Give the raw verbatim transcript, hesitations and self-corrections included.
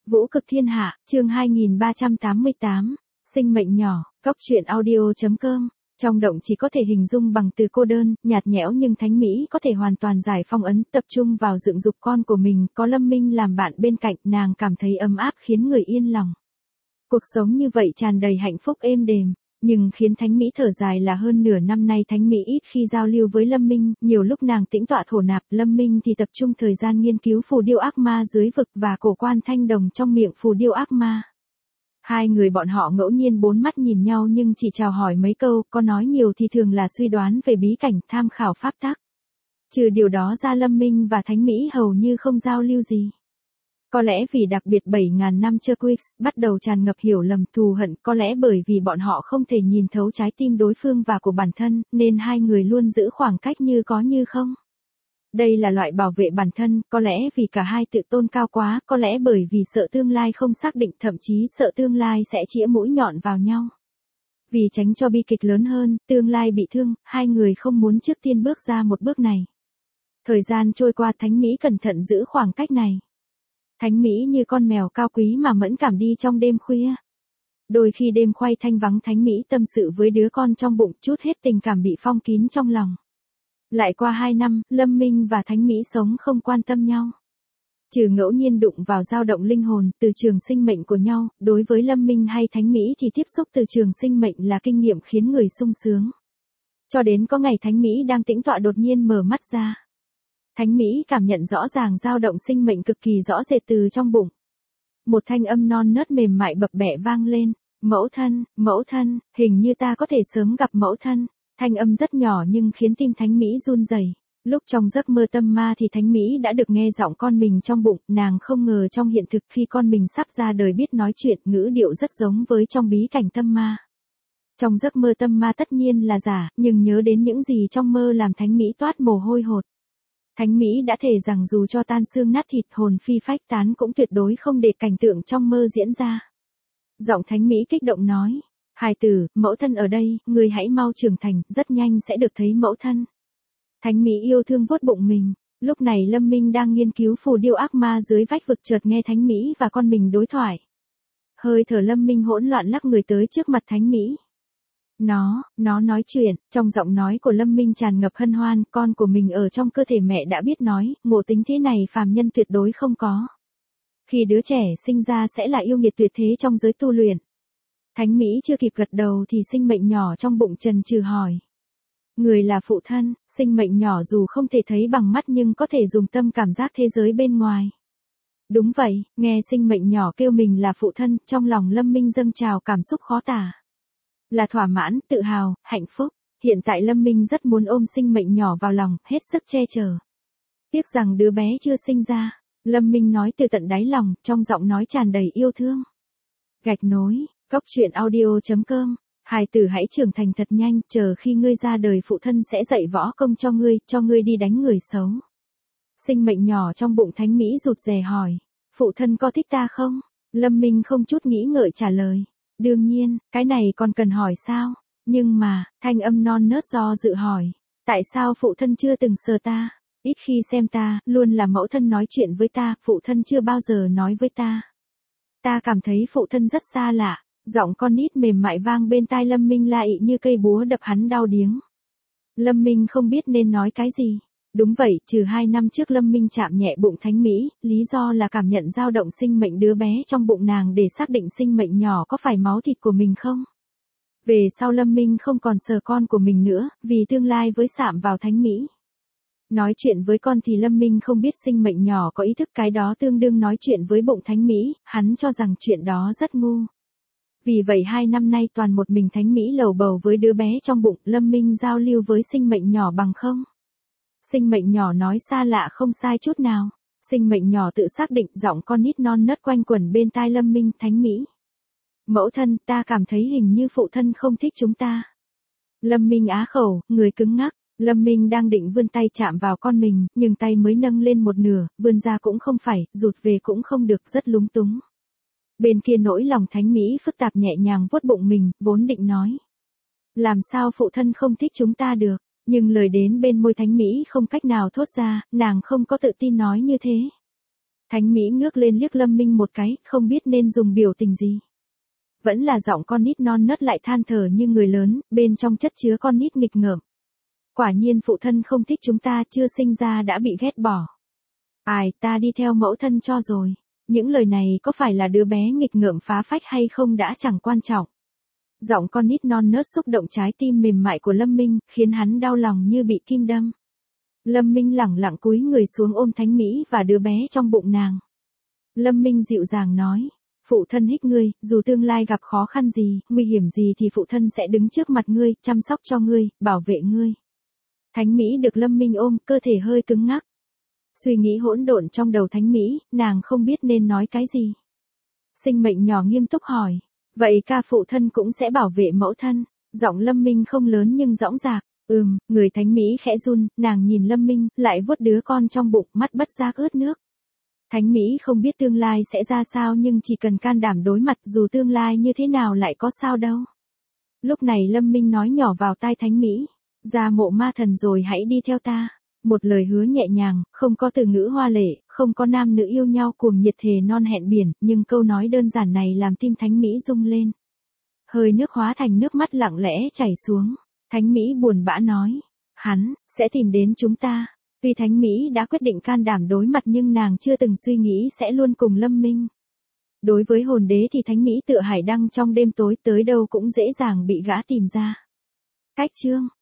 Vũ cực thiên hạ, chương hai nghìn ba trăm tám mươi tám, sinh mệnh nhỏ, góc truyện audio.com. Trong động chỉ có thể hình dung bằng từ cô đơn, nhạt nhẽo nhưng Thánh Mỹ có thể hoàn toàn giải phong ấn, tập trung vào dựng dục con của mình, có Lâm Minh làm bạn bên cạnh, nàng cảm thấy ấm áp khiến người yên lòng. Cuộc sống như vậy tràn đầy hạnh phúc êm đềm, nhưng khiến Thánh Mỹ thở dài là hơn nửa năm nay Thánh Mỹ ít khi giao lưu với Lâm Minh, nhiều lúc nàng tĩnh tọa thổ nạp, Lâm Minh thì tập trung thời gian nghiên cứu phù điêu ác ma dưới vực và cổ quan thanh đồng trong miệng phù điêu ác ma. Hai người bọn họ ngẫu nhiên bốn mắt nhìn nhau nhưng chỉ chào hỏi mấy câu, có nói nhiều thì thường là suy đoán về bí cảnh, tham khảo pháp tắc. Trừ điều đó ra Lâm Minh và Thánh Mỹ hầu như không giao lưu gì. Có lẽ vì đặc biệt bảy ngàn năm Turquix bắt đầu tràn ngập hiểu lầm thù hận, có lẽ bởi vì bọn họ không thể nhìn thấu trái tim đối phương và của bản thân, nên hai người luôn giữ khoảng cách như có như không. Đây là loại bảo vệ bản thân, có lẽ vì cả hai tự tôn cao quá, có lẽ bởi vì sợ tương lai không xác định, thậm chí sợ tương lai sẽ chĩa mũi nhọn vào nhau. Vì tránh cho bi kịch lớn hơn, tương lai bị thương, hai người không muốn trước tiên bước ra một bước này. Thời gian trôi qua, Thánh Mỹ cẩn thận giữ khoảng cách này. Thánh Mỹ như con mèo cao quý mà mẫn cảm đi trong đêm khuya. Đôi khi đêm khoay thanh vắng, Thánh Mỹ tâm sự với đứa con trong bụng, chút hết tình cảm bị phong kín trong lòng. Lại qua hai năm, Lâm Minh và Thánh Mỹ sống không quan tâm nhau. Trừ ngẫu nhiên đụng vào dao động linh hồn, từ trường sinh mệnh của nhau, đối với Lâm Minh hay Thánh Mỹ thì tiếp xúc từ trường sinh mệnh là kinh nghiệm khiến người sung sướng. Cho đến có ngày Thánh Mỹ đang tĩnh tọa đột nhiên mở mắt ra. Thánh Mỹ cảm nhận rõ ràng dao động sinh mệnh cực kỳ rõ rệt từ trong bụng. Một thanh âm non nớt mềm mại bập bẹ vang lên, mẫu thân, mẫu thân, hình như ta có thể sớm gặp mẫu thân. Thanh âm rất nhỏ nhưng khiến tim Thánh Mỹ run rẩy. Lúc trong giấc mơ tâm ma thì Thánh Mỹ đã được nghe giọng con mình trong bụng, nàng không ngờ trong hiện thực khi con mình sắp ra đời biết nói chuyện, ngữ điệu rất giống với trong bí cảnh tâm ma. Trong giấc mơ tâm ma tất nhiên là giả, nhưng nhớ đến những gì trong mơ làm Thánh Mỹ toát mồ hôi hột. Thánh Mỹ đã thề rằng dù cho tan xương nát thịt, hồn phi phách tán cũng tuyệt đối không để cảnh tượng trong mơ diễn ra. Giọng Thánh Mỹ kích động nói, hài tử, mẫu thân ở đây, người hãy mau trưởng thành, rất nhanh sẽ được thấy mẫu thân. Thánh Mỹ yêu thương vuốt bụng mình, lúc này Lâm Minh đang nghiên cứu phù điêu ác ma dưới vách vực chợt nghe Thánh Mỹ và con mình đối thoại. Hơi thở Lâm Minh hỗn loạn lắc người tới trước mặt Thánh Mỹ. Nó, nó nói chuyện, trong giọng nói của Lâm Minh tràn ngập hân hoan, con của mình ở trong cơ thể mẹ đã biết nói, ngộ tính thế này phàm nhân tuyệt đối không có. Khi đứa trẻ sinh ra sẽ là yêu nghiệt tuyệt thế trong giới tu luyện. Thánh Mỹ chưa kịp gật đầu thì sinh mệnh nhỏ trong bụng chần chừ hỏi. Người là phụ thân, sinh mệnh nhỏ dù không thể thấy bằng mắt nhưng có thể dùng tâm cảm giác thế giới bên ngoài. Đúng vậy, nghe sinh mệnh nhỏ kêu mình là phụ thân, trong lòng Lâm Minh dâng trào cảm xúc khó tả. Là thỏa mãn, tự hào, hạnh phúc. Hiện tại Lâm Minh rất muốn ôm sinh mệnh nhỏ vào lòng, hết sức che chở. Tiếc rằng đứa bé chưa sinh ra. Lâm Minh nói từ tận đáy lòng, trong giọng nói tràn đầy yêu thương. Gạch nối, góc truyện audio.com. Hài tử hãy trưởng thành thật nhanh, chờ khi ngươi ra đời phụ thân sẽ dạy võ công cho ngươi, cho ngươi đi đánh người xấu. Sinh mệnh nhỏ trong bụng Thánh Mỹ rụt rè hỏi. Phụ thân có thích ta không? Lâm Minh không chút nghĩ ngợi trả lời. Đương nhiên, cái này còn cần hỏi sao? Nhưng mà, thanh âm non nớt do dự hỏi. Tại sao phụ thân chưa từng sờ ta? Ít khi xem ta, luôn là mẫu thân nói chuyện với ta, phụ thân chưa bao giờ nói với ta. Ta cảm thấy phụ thân rất xa lạ. Giọng con nít mềm mại vang bên tai Lâm Minh la ị như cây búa đập hắn đau điếng. Lâm Minh không biết nên nói cái gì. Đúng vậy, trừ hai năm trước Lâm Minh chạm nhẹ bụng Thánh Mỹ, lý do là cảm nhận dao động sinh mệnh đứa bé trong bụng nàng để xác định sinh mệnh nhỏ có phải máu thịt của mình không. Về sau Lâm Minh không còn sờ con của mình nữa, vì tương lai với chạm vào Thánh Mỹ. Nói chuyện với con thì Lâm Minh không biết sinh mệnh nhỏ có ý thức, cái đó tương đương nói chuyện với bụng Thánh Mỹ, hắn cho rằng chuyện đó rất ngu. Vì vậy hai năm nay toàn một mình Thánh Mỹ lầu bầu với đứa bé trong bụng, Lâm Minh giao lưu với sinh mệnh nhỏ bằng không. Sinh mệnh nhỏ nói xa lạ không sai chút nào. Sinh mệnh nhỏ tự xác định, giọng con nít non nớt quanh quẩn bên tai Lâm Minh. Thánh Mỹ. Mẫu thân, ta cảm thấy hình như phụ thân không thích chúng ta. Lâm Minh á khẩu, người cứng ngắc. Lâm Minh đang định vươn tay chạm vào con mình, nhưng tay mới nâng lên một nửa, vươn ra cũng không phải, rụt về cũng không được, rất lúng túng. Bên kia nỗi lòng Thánh Mỹ phức tạp nhẹ nhàng vuốt bụng mình, vốn định nói. Làm sao phụ thân không thích chúng ta được, nhưng lời đến bên môi Thánh Mỹ không cách nào thốt ra, nàng không có tự tin nói như thế. Thánh Mỹ ngước lên liếc Lâm Minh một cái, không biết nên dùng biểu tình gì. Vẫn là giọng con nít non nớt lại than thở như người lớn, bên trong chất chứa con nít nghịch ngợm. Quả nhiên phụ thân không thích chúng ta, chưa sinh ra đã bị ghét bỏ. Ai, ta đi theo mẫu thân cho rồi. Những lời này có phải là đứa bé nghịch ngợm phá phách hay không đã chẳng quan trọng. Giọng con nít non nớt xúc động trái tim mềm mại của Lâm Minh, khiến hắn đau lòng như bị kim đâm. Lâm Minh lẳng lặng cúi người xuống ôm Thánh Mỹ và đứa bé trong bụng nàng. Lâm Minh dịu dàng nói, phụ thân hích ngươi, dù tương lai gặp khó khăn gì, nguy hiểm gì thì phụ thân sẽ đứng trước mặt ngươi, chăm sóc cho ngươi, bảo vệ ngươi. Thánh Mỹ được Lâm Minh ôm, cơ thể hơi cứng ngắc. Suy nghĩ hỗn độn trong đầu Thánh Mỹ, nàng không biết nên nói cái gì. Sinh mệnh nhỏ nghiêm túc hỏi, vậy ca phụ thân cũng sẽ bảo vệ mẫu thân. Giọng Lâm Minh không lớn nhưng dõng dạc. Ừm, người Thánh Mỹ khẽ run, nàng nhìn Lâm Minh, lại vuốt đứa con trong bụng, mắt bất giác ướt nước. Thánh Mỹ không biết tương lai sẽ ra sao nhưng chỉ cần can đảm đối mặt dù tương lai như thế nào lại có sao đâu. Lúc này Lâm Minh nói nhỏ vào tai Thánh Mỹ, ra mộ ma thần rồi hãy đi theo ta. Một lời hứa nhẹ nhàng, không có từ ngữ hoa lệ, không có nam nữ yêu nhau cuồng nhiệt thề non hẹn biển, nhưng câu nói đơn giản này làm tim Thánh Mỹ rung lên. Hơi nước hóa thành nước mắt lặng lẽ chảy xuống. Thánh Mỹ buồn bã nói, hắn, sẽ tìm đến chúng ta. Tuy Thánh Mỹ đã quyết định can đảm đối mặt nhưng nàng chưa từng suy nghĩ sẽ luôn cùng Lâm Minh. Đối với hồn đế thì Thánh Mỹ tựa hải đăng trong đêm tối, tới đâu cũng dễ dàng bị gã tìm ra. Cách chương